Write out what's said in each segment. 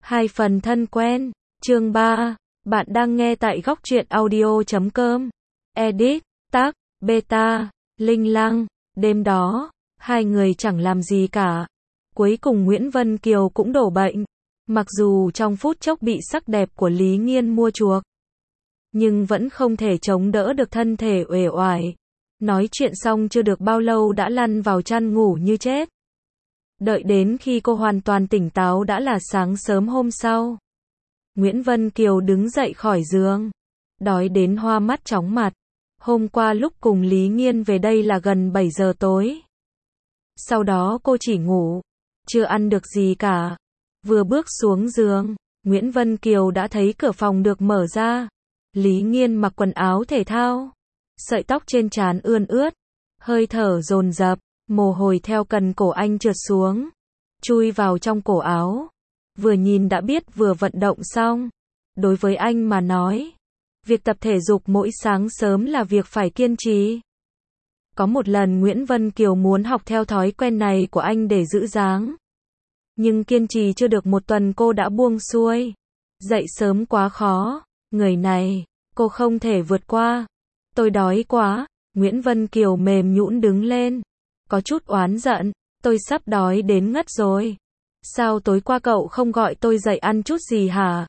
Hai phần thân quen. Chương 3. Bạn đang nghe tại góc truyện audio.com. Edit, tác, beta, linh lăng. Đêm đó, hai người chẳng làm gì cả. Cuối cùng Nguyễn Vân Kiều cũng đổ bệnh. Mặc dù trong phút chốc bị sắc đẹp của Lý Nghiên mua chuộc, nhưng vẫn không thể chống đỡ được thân thể uể oải. Nói chuyện xong chưa được bao lâu đã lăn vào chăn ngủ như chết. Đợi đến khi cô hoàn toàn tỉnh táo đã là sáng sớm hôm sau. Nguyễn Vân Kiều đứng dậy khỏi giường, đói đến hoa mắt chóng mặt. Hôm qua lúc cùng Lý Nghiên về đây là gần 7 giờ tối. Sau đó cô chỉ ngủ, chưa ăn được gì cả. Vừa bước xuống giường, Nguyễn Vân Kiều đã thấy cửa phòng được mở ra. Lý Nghiên mặc quần áo thể thao, sợi tóc trên trán ươn ướt, hơi thở dồn dập, mồ hôi theo cần cổ anh trượt xuống, chui vào trong cổ áo. Vừa nhìn đã biết vừa vận động xong. Đối với anh mà nói, việc tập thể dục mỗi sáng sớm là việc phải kiên trì. Có một lần Nguyễn Vân Kiều muốn học theo thói quen này của anh để giữ dáng. Nhưng kiên trì chưa được một tuần cô đã buông xuôi. Dậy sớm quá khó, người này, cô không thể vượt qua. Tôi đói quá, Nguyễn Vân Kiều mềm nhũn đứng lên. Có chút oán giận, tôi sắp đói đến ngất rồi. Sao tối qua cậu không gọi tôi dậy ăn chút gì hả?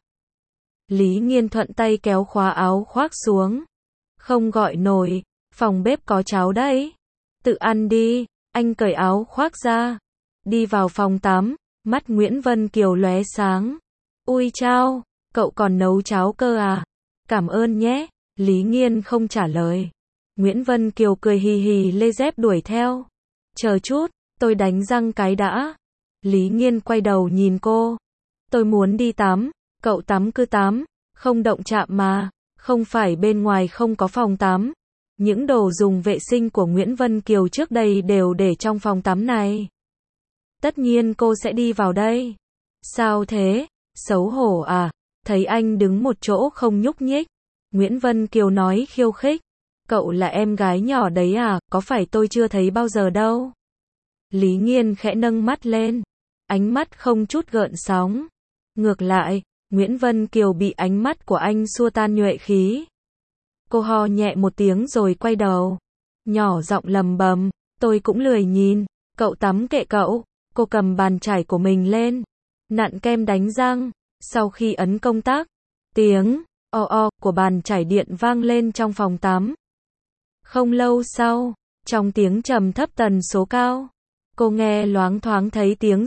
Lý Nghiên thuận tay kéo khóa áo khoác xuống. Không gọi nổi, phòng bếp có cháo đấy. Tự ăn đi, anh cởi áo khoác ra. Đi vào phòng tắm, mắt Nguyễn Vân Kiều lóe sáng. Ui chao, cậu còn nấu cháo cơ à? Cảm ơn nhé. Lý Nghiên không trả lời. Nguyễn Vân Kiều cười hì hì lê dép đuổi theo. Chờ chút, tôi đánh răng cái đã. Lý Nghiên quay đầu nhìn cô. Tôi muốn đi tắm, cậu tắm cứ tắm, không động chạm mà, không phải bên ngoài không có phòng tắm. Những đồ dùng vệ sinh của Nguyễn Vân Kiều trước đây đều để trong phòng tắm này. Tất nhiên cô sẽ đi vào đây. Sao thế? Xấu hổ à? Thấy anh đứng một chỗ không nhúc nhích. Nguyễn Vân Kiều nói khiêu khích. Cậu là em gái nhỏ đấy à, có phải tôi chưa thấy bao giờ đâu. Lý Nghiên khẽ nâng mắt lên. Ánh mắt không chút gợn sóng. Ngược lại, Nguyễn Vân Kiều bị ánh mắt của anh xua tan nhuệ khí. Cô ho nhẹ một tiếng rồi quay đầu. Nhỏ giọng lầm bầm, tôi cũng lười nhìn, cậu tắm kệ cậu. Cô cầm bàn chải của mình lên, nặn kem đánh răng. Sau khi ấn công tắc, tiếng o của bàn chải điện vang lên trong phòng tắm. Không lâu sau, trong tiếng trầm thấp tần số cao, cô nghe loáng thoáng thấy tiếng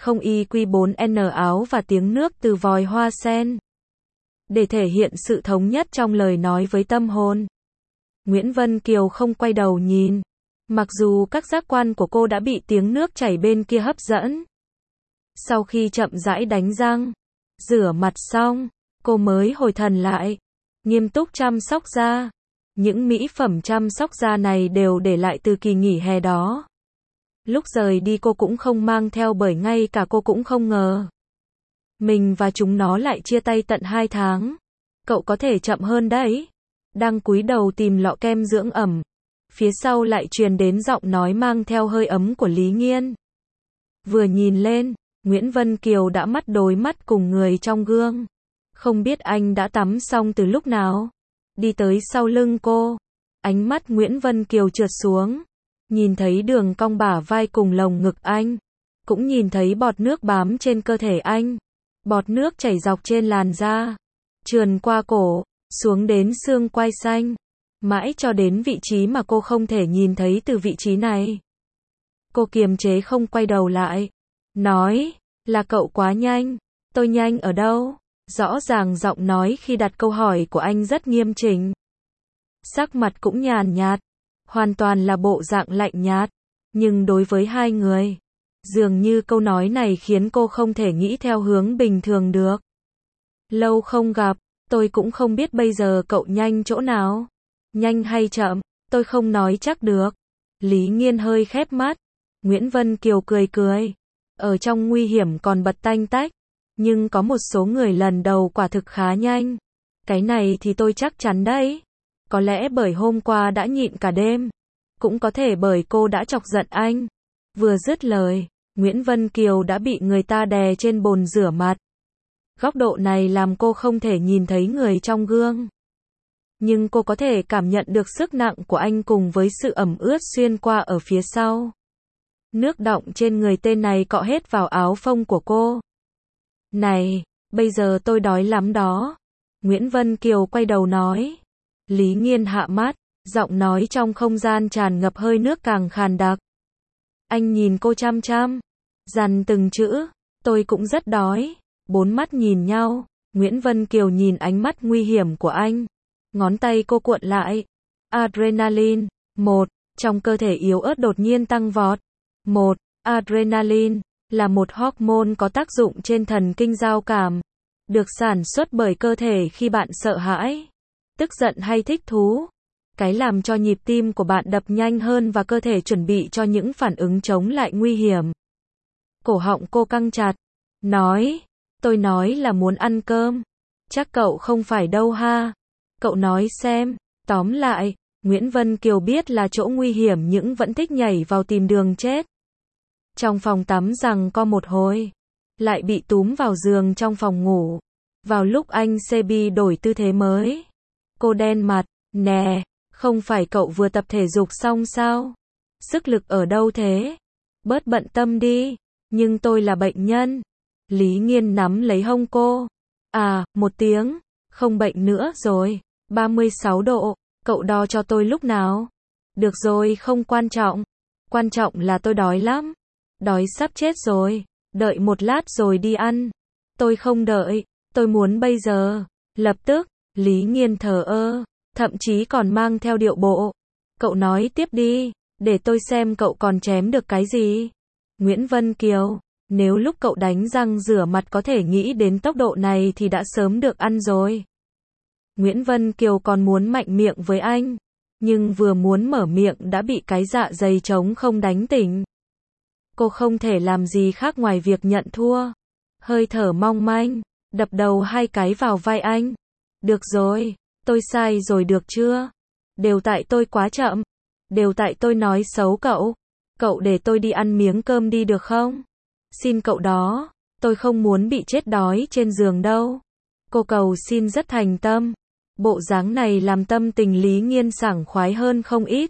C0IQ4N áo và tiếng nước từ vòi hoa sen. Để thể hiện sự thống nhất trong lời nói với tâm hồn, Nguyễn Vân Kiều không quay đầu nhìn. Mặc dù các giác quan của cô đã bị tiếng nước chảy bên kia hấp dẫn. Sau khi chậm rãi đánh răng, rửa mặt xong, cô mới hồi thần lại, nghiêm túc chăm sóc da. Những mỹ phẩm chăm sóc da này đều để lại từ kỳ nghỉ hè đó. Lúc rời đi cô cũng không mang theo bởi ngay cả cô cũng không ngờ. Mình và chúng nó lại chia tay tận 2 tháng. Cậu có thể chậm hơn đấy. Đang cúi đầu tìm lọ kem dưỡng ẩm. Phía sau lại truyền đến giọng nói mang theo hơi ấm của Lý Nghiên. Vừa nhìn lên, Nguyễn Vân Kiều đã mắt đối mắt cùng người trong gương. Không biết anh đã tắm xong từ lúc nào. Đi tới sau lưng cô. Ánh mắt Nguyễn Vân Kiều trượt xuống. Nhìn thấy đường cong bả vai cùng lồng ngực anh. Cũng nhìn thấy bọt nước bám trên cơ thể anh. Bọt nước chảy dọc trên làn da, trườn qua cổ, xuống đến xương quai xanh. Mãi cho đến vị trí mà cô không thể nhìn thấy từ vị trí này. Cô kiềm chế không quay đầu lại. Nói, là cậu quá nhanh. Tôi nhanh ở đâu? Rõ ràng giọng nói khi đặt câu hỏi của anh rất nghiêm chỉnh. Sắc mặt cũng nhàn nhạt. Hoàn toàn là bộ dạng lạnh nhạt. Nhưng đối với hai người, dường như câu nói này khiến cô không thể nghĩ theo hướng bình thường được. Lâu không gặp, tôi cũng không biết bây giờ cậu nhanh chỗ nào. Nhanh hay chậm, tôi không nói chắc được. Lý Nghiên hơi khép mắt. Nguyễn Vân Kiều cười cười. Ở trong nguy hiểm còn bật tanh tách. Nhưng có một số người lần đầu quả thực khá nhanh. Cái này thì tôi chắc chắn đấy. Có lẽ bởi hôm qua đã nhịn cả đêm. Cũng có thể bởi cô đã chọc giận anh. Vừa dứt lời, Nguyễn Vân Kiều đã bị người ta đè trên bồn rửa mặt. Góc độ này làm cô không thể nhìn thấy người trong gương. Nhưng cô có thể cảm nhận được sức nặng của anh cùng với sự ẩm ướt xuyên qua ở phía sau. Nước đọng trên người tên này cọ hết vào áo phông của cô. Này, bây giờ tôi đói lắm đó. Nguyễn Vân Kiều quay đầu nói. Lý Nghiên hạ mắt, giọng nói trong không gian tràn ngập hơi nước càng khàn đặc. Anh nhìn cô chăm chăm, dằn từng chữ, tôi cũng rất đói. Bốn mắt nhìn nhau, Nguyễn Vân Kiều nhìn ánh mắt nguy hiểm của anh. Ngón tay cô cuộn lại. Adrenaline. Trong cơ thể yếu ớt đột nhiên tăng vọt. Adrenaline là một hormone có tác dụng trên thần kinh giao cảm, được sản xuất bởi cơ thể khi bạn sợ hãi, tức giận hay thích thú. Cái làm cho nhịp tim của bạn đập nhanh hơn và cơ thể chuẩn bị cho những phản ứng chống lại nguy hiểm. Cổ họng cô căng chặt. Tôi nói là muốn ăn cơm. Chắc cậu không phải đâu ha. Cậu nói xem. Tóm lại, Nguyễn Vân Kiều biết là chỗ nguy hiểm nhưng vẫn thích nhảy vào tìm đường chết. Trong phòng tắm giằng co một hồi, lại bị túm vào giường trong phòng ngủ. Vào lúc anh Sebi đổi tư thế mới, cô đen mặt. Nè, không phải cậu vừa tập thể dục xong sao? Sức lực ở đâu thế? Bớt bận tâm đi. Nhưng tôi là bệnh nhân. Lý Nghiên nắm lấy hông cô. Một tiếng. Không bệnh nữa rồi. 36 độ. Cậu đo cho tôi lúc nào? Được rồi, không quan trọng. Quan trọng là tôi đói lắm. Đói sắp chết rồi. Đợi một lát rồi đi ăn. Tôi không đợi. Tôi muốn bây giờ. Lập tức. Lý Nghiên thờ ơ. Thậm chí còn mang theo điệu bộ. Cậu nói tiếp đi. Để tôi xem cậu còn chém được cái gì. Nguyễn Vân Kiều. Nếu lúc cậu đánh răng rửa mặt có thể nghĩ đến tốc độ này thì đã sớm được ăn rồi. Nguyễn Vân Kiều còn muốn mạnh miệng với anh. Nhưng vừa muốn mở miệng đã bị cái dạ dày trống không đánh tỉnh. Cô không thể làm gì khác ngoài việc nhận thua. Hơi thở mong manh, đập đầu 2 cái vào vai anh. Được rồi, tôi sai rồi được chưa? Đều tại tôi quá chậm. Đều tại tôi nói xấu cậu. Cậu để tôi đi ăn miếng cơm đi được không? Xin cậu đó, tôi không muốn bị chết đói trên giường đâu. Cô cầu xin rất thành tâm. Bộ dáng này làm tâm tình Lý Nghiên sảng khoái hơn không ít.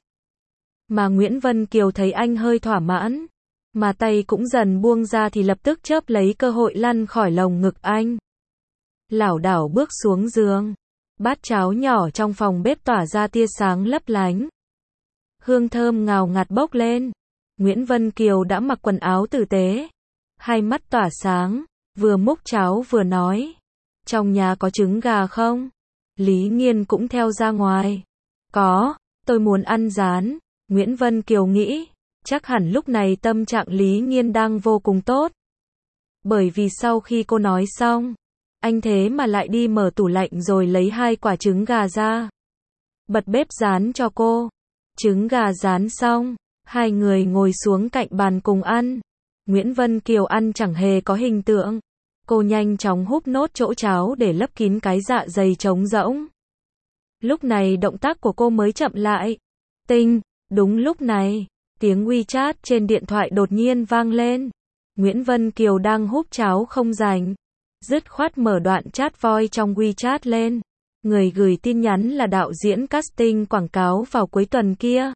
Mà Nguyễn Vân Kiều thấy anh hơi thỏa mãn, mà tay cũng dần buông ra thì lập tức chớp lấy cơ hội lăn khỏi lồng ngực anh. Lảo đảo bước xuống giường. Bát cháo nhỏ trong phòng bếp tỏa ra tia sáng lấp lánh. Hương thơm ngào ngạt bốc lên. Nguyễn Vân Kiều đã mặc quần áo tử tế. Hai mắt tỏa sáng, vừa múc cháo vừa nói. Trong nhà có trứng gà không? Lý Nghiên cũng theo ra ngoài. Có, tôi muốn ăn rán. Nguyễn Vân Kiều nghĩ, chắc hẳn lúc này tâm trạng Lý Nghiên đang vô cùng tốt. Bởi vì sau khi cô nói xong, anh thế mà lại đi mở tủ lạnh rồi lấy 2 quả trứng gà ra. Bật bếp rán cho cô. Trứng gà rán xong, hai người ngồi xuống cạnh bàn cùng ăn. Nguyễn Vân Kiều ăn chẳng hề có hình tượng. Cô nhanh chóng húp nốt chỗ cháo để lấp kín cái dạ dày trống rỗng. Lúc này động tác của cô mới chậm lại. Tinh, đúng lúc này, tiếng WeChat trên điện thoại đột nhiên vang lên. Nguyễn Vân Kiều đang húp cháo không rảnh, dứt khoát mở đoạn chat voice trong WeChat lên. Người gửi tin nhắn là đạo diễn casting quảng cáo vào cuối tuần kia.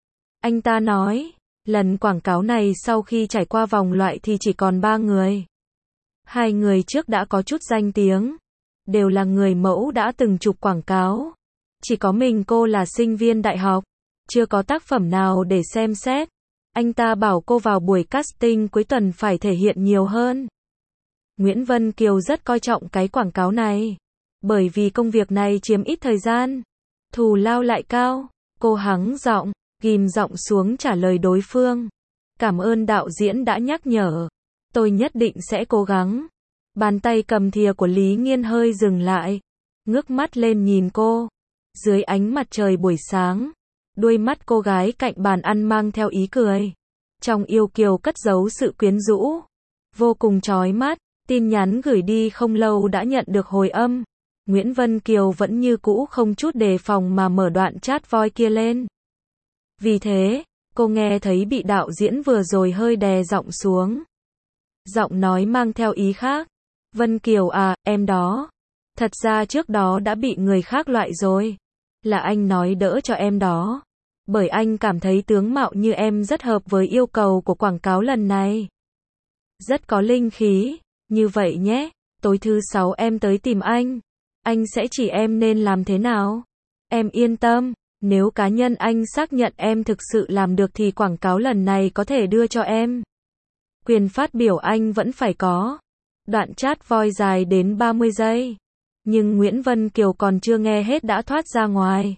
Anh ta nói, lần quảng cáo này sau khi trải qua vòng loại thì chỉ còn 3 người. 2 người trước đã có chút danh tiếng, đều là người mẫu đã từng chụp quảng cáo. Chỉ có mình cô là sinh viên đại học, chưa có tác phẩm nào để xem xét. Anh ta bảo cô vào buổi casting cuối tuần phải thể hiện nhiều hơn. Nguyễn Vân Kiều rất coi trọng cái quảng cáo này, bởi vì công việc này chiếm ít thời gian, thù lao lại cao. Cô hắng giọng, ghim giọng xuống trả lời đối phương. Cảm ơn đạo diễn đã nhắc nhở. Tôi nhất định sẽ cố gắng. Bàn tay cầm thìa của Lý Nghiên hơi dừng lại, ngước mắt lên nhìn cô. Dưới ánh mặt trời buổi sáng, đuôi mắt cô gái cạnh bàn ăn mang theo ý cười. Trong yêu kiều cất giấu sự quyến rũ, vô cùng chói mắt. Tin nhắn gửi đi không lâu đã nhận được hồi âm. Nguyễn Vân Kiều vẫn như cũ không chút đề phòng mà mở đoạn chat voice kia lên. Vì thế, cô nghe thấy bị đạo diễn vừa rồi hơi đè giọng xuống. Giọng nói mang theo ý khác. Vân Kiều à, em đó. Thật ra trước đó đã bị người khác loại rồi. Là anh nói đỡ cho em đó. Bởi anh cảm thấy tướng mạo như em rất hợp với yêu cầu của quảng cáo lần này. Rất có linh khí. Như vậy nhé, tối thứ 6 em tới tìm anh. Anh sẽ chỉ em nên làm thế nào. Em yên tâm, nếu cá nhân anh xác nhận em thực sự làm được thì quảng cáo lần này có thể đưa cho em. Quyền phát biểu anh vẫn phải có. Đoạn chat voice dài đến 30 giây. Nhưng Nguyễn Vân Kiều còn chưa nghe hết đã thoát ra ngoài.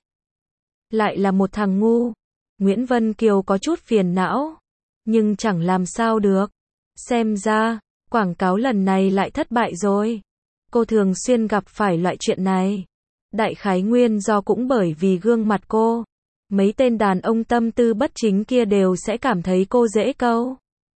Lại là một thằng ngu. Nguyễn Vân Kiều có chút phiền não. Nhưng chẳng làm sao được. Xem ra, quảng cáo lần này lại thất bại rồi. Cô thường xuyên gặp phải loại chuyện này. Đại khái nguyên do cũng bởi vì gương mặt cô. Mấy tên đàn ông tâm tư bất chính kia đều sẽ cảm thấy cô dễ câu.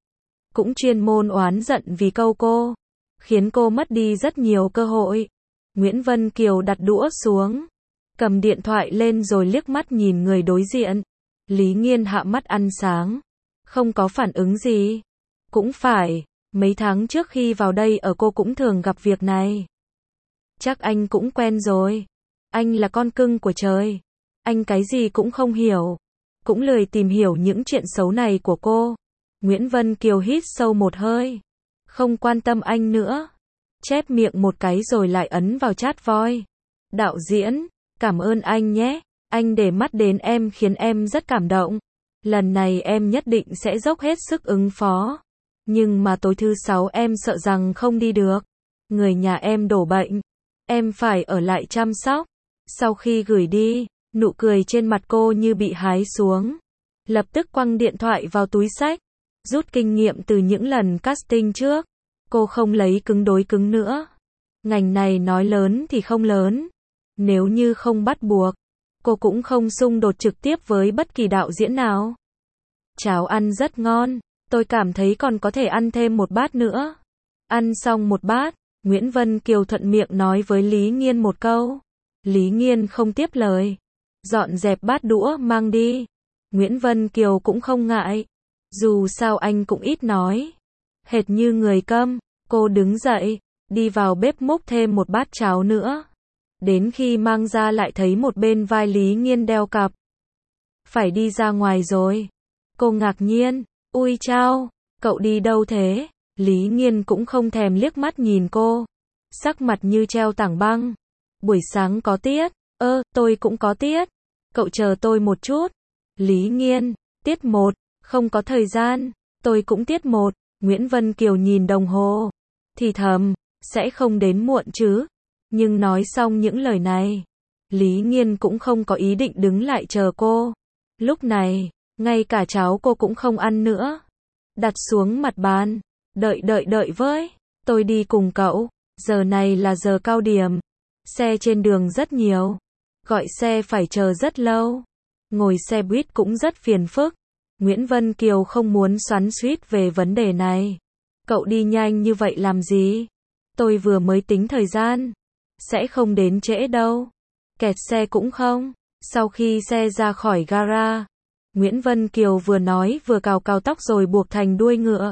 Cũng chuyên môn oán giận vì câu cô. Khiến cô mất đi rất nhiều cơ hội. Nguyễn Vân Kiều đặt đũa xuống. Cầm điện thoại lên rồi liếc mắt nhìn người đối diện. Lý Nghiên hạ mắt ăn sáng. Không có phản ứng gì. Cũng phải, mấy tháng trước khi vào đây ở cô cũng thường gặp việc này. Chắc anh cũng quen rồi. Anh là con cưng của trời. Anh cái gì cũng không hiểu. Cũng lười tìm hiểu những chuyện xấu này của cô. Nguyễn Vân Kiều hít sâu một hơi. Không quan tâm anh nữa. Chép miệng một cái rồi lại ấn vào chat voice. Đạo diễn, cảm ơn anh nhé. Anh để mắt đến em khiến em rất cảm động. Lần này em nhất định sẽ dốc hết sức ứng phó. Nhưng mà tối thứ 6 em sợ rằng không đi được. Người nhà em đổ bệnh. Em phải ở lại chăm sóc. Sau khi gửi đi, nụ cười trên mặt cô như bị hái xuống. Lập tức quăng điện thoại vào túi xách. Rút kinh nghiệm từ những lần casting trước. Cô không lấy cứng đối cứng nữa. Ngành này nói lớn thì không lớn. Nếu như không bắt buộc, cô cũng không xung đột trực tiếp với bất kỳ đạo diễn nào. Cháo ăn rất ngon. Tôi cảm thấy còn có thể ăn thêm một bát nữa. Ăn xong một bát, Nguyễn Vân Kiều thuận miệng nói với Lý Nghiên một câu. Lý Nghiên không tiếp lời. Dọn dẹp bát đũa mang đi. Nguyễn Vân Kiều cũng không ngại. Dù sao anh cũng ít nói. Hệt như người câm, cô đứng dậy, đi vào bếp múc thêm một bát cháo nữa. Đến khi mang ra lại thấy một bên vai Lý Nghiên đeo cặp. Phải đi ra ngoài rồi. Cô ngạc nhiên. Ui chao, cậu đi đâu thế? Lý Nghiên cũng không thèm liếc mắt nhìn cô. Sắc mặt như treo tảng băng. Buổi sáng có tiết. Tôi cũng có tiết. Cậu chờ tôi một chút. Lý Nghiên, tiết 1, không có thời gian. Tôi cũng tiết 1. Nguyễn Vân Kiều nhìn đồng hồ. Thì thầm, sẽ không đến muộn chứ. Nhưng nói xong những lời này, Lý Nghiên cũng không có ý định đứng lại chờ cô. Lúc này, ngay cả cháo cô cũng không ăn nữa. Đặt xuống mặt bàn. Đợi với. Tôi đi cùng cậu. Giờ này là giờ cao điểm. Xe trên đường rất nhiều. Gọi xe phải chờ rất lâu. Ngồi xe buýt cũng rất phiền phức. Nguyễn Vân Kiều không muốn xoắn xuýt về vấn đề này. Cậu đi nhanh như vậy làm gì? Tôi vừa mới tính thời gian. Sẽ không đến trễ đâu. Kẹt xe cũng không. Sau khi xe ra khỏi gara, Nguyễn Vân Kiều vừa nói vừa cào cào tóc rồi buộc thành đuôi ngựa.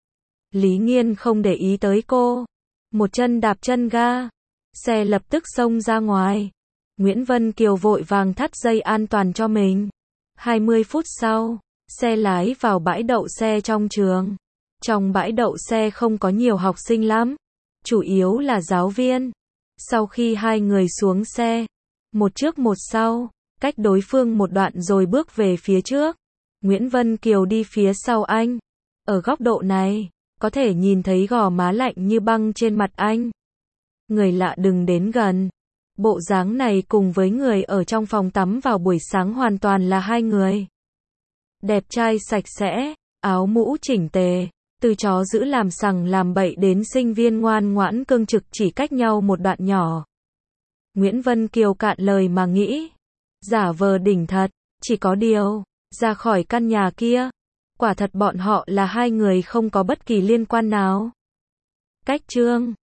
Lý Nghiên không để ý tới cô. Một chân đạp chân ga. Xe lập tức xông ra ngoài. Nguyễn Vân Kiều vội vàng thắt dây an toàn cho mình. 20 phút sau, xe lái vào bãi đậu xe trong trường. Trong bãi đậu xe không có nhiều học sinh lắm. Chủ yếu là giáo viên. Sau khi hai người xuống xe, một trước một sau, cách đối phương một đoạn rồi bước về phía trước. Nguyễn Vân Kiều đi phía sau anh. Ở góc độ này, có thể nhìn thấy gò má lạnh như băng trên mặt anh. Người lạ đừng đến gần. Bộ dáng này cùng với người ở trong phòng tắm vào buổi sáng hoàn toàn là hai người. Đẹp trai sạch sẽ, áo mũ chỉnh tề, từ chó giữ làm sằng làm bậy đến sinh viên ngoan ngoãn cương trực chỉ cách nhau một đoạn nhỏ. Nguyễn Vân Kiều cạn lời mà nghĩ. Giả vờ đỉnh thật, chỉ có điều, ra khỏi căn nhà kia, quả thật bọn họ là hai người không có bất kỳ liên quan nào. Cách chương